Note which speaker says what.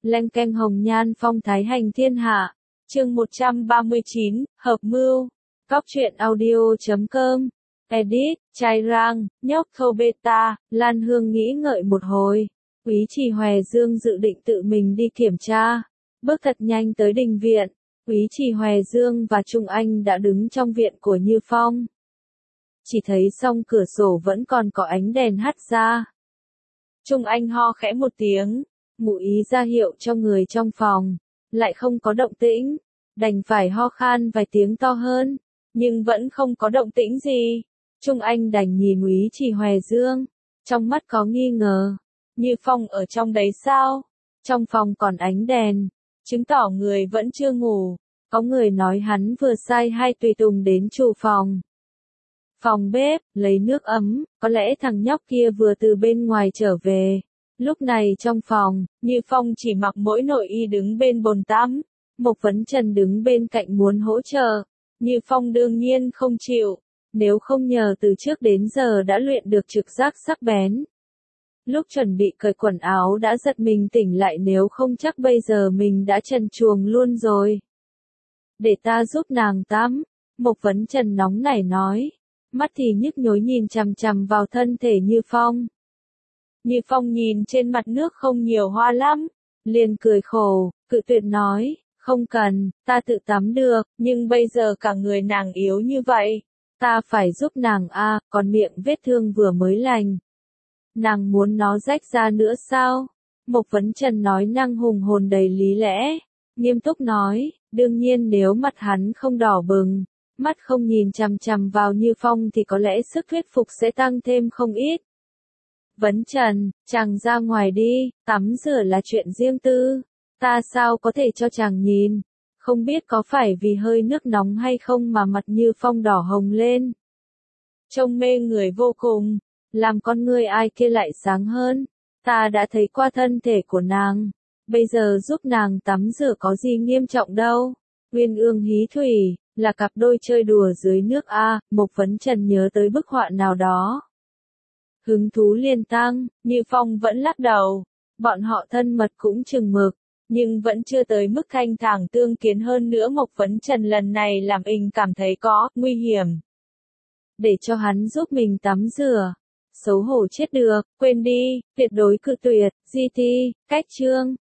Speaker 1: Leng keng hồng nhan phong thái hành thiên hạ. Chương 139, hợp mưu. Cóc truyện audio.com. Edit, Trai Rang, nhóc khâu beta. Lan Hương nghĩ ngợi một hồi. Úy Trì Hòe Dương dự định tự mình đi kiểm tra. Bước thật nhanh tới đình viện. Úy Trì Hòe Dương và Trung Anh đã đứng trong viện của Như Phong. Chỉ thấy song cửa sổ vẫn còn có ánh đèn hắt ra. Trung Anh ho khẽ một tiếng, ngụ ý ra hiệu cho người trong phòng, lại không có động tĩnh, đành phải ho khan vài tiếng to hơn, nhưng vẫn không có động tĩnh gì. Trung Anh đành nhìn Úy Trì Hòe Dương, trong mắt có nghi ngờ. Như Phong ở trong đấy sao? Trong phòng còn ánh đèn, chứng tỏ người vẫn chưa ngủ. Có người nói hắn vừa sai hai tùy tùng đến chủ phòng. Phòng bếp, lấy nước ấm, có lẽ thằng nhóc kia vừa từ bên ngoài trở về. Lúc này trong phòng, Như Phong chỉ mặc mỗi nội y đứng bên bồn tắm. Mộc Vấn Trần đứng bên cạnh muốn hỗ trợ. Như Phong đương nhiên không chịu, nếu không nhờ từ trước đến giờ đã luyện được trực giác sắc bén. Lúc chuẩn bị cởi quần áo đã giật mình tỉnh lại, nếu không chắc bây giờ mình đã trần truồng luôn rồi. Để ta giúp nàng tắm, Mộc Vấn Trần nóng nảy nói. Mắt thì nhức nhối nhìn chằm chằm vào thân thể Như Phong. Như Phong nhìn trên mặt nước không nhiều hoa lắm, liền cười khổ, cự tuyệt nói, không cần, ta tự tắm được, nhưng bây giờ cả người nàng yếu như vậy, ta phải giúp nàng a, còn miệng vết thương vừa mới lành. Nàng muốn nó rách ra nữa sao? Mộc Vấn Trần nói năng hùng hồn đầy lý lẽ, nghiêm túc nói, đương nhiên nếu mặt hắn không đỏ bừng, mắt không nhìn chằm chằm vào Như Phong thì có lẽ sức thuyết phục sẽ tăng thêm không ít. Vấn Trần, chàng ra ngoài đi, tắm rửa là chuyện riêng tư, ta sao có thể cho chàng nhìn, không biết có phải vì hơi nước nóng hay không mà mặt Như Phong đỏ hồng lên. Trông mê người vô cùng, làm con người ai kia lại sáng hơn, ta đã thấy qua thân thể của nàng, bây giờ giúp nàng tắm rửa có gì nghiêm trọng đâu. Uyên Ương Hí Thủy, là cặp đôi chơi đùa dưới nước a, Mộc Vấn Trần nhớ tới bức họa nào đó. Hứng thú liền tăng, Như Phong vẫn lắc đầu, bọn họ thân mật cũng chừng mực, nhưng vẫn chưa tới mức thanh thản tương kiến hơn nữa. Mộc Vấn Trần lần này làm mình cảm thấy có nguy hiểm. Để cho hắn giúp mình tắm rửa, xấu hổ chết được, quên đi, tuyệt đối cự tuyệt, GT, cách chương.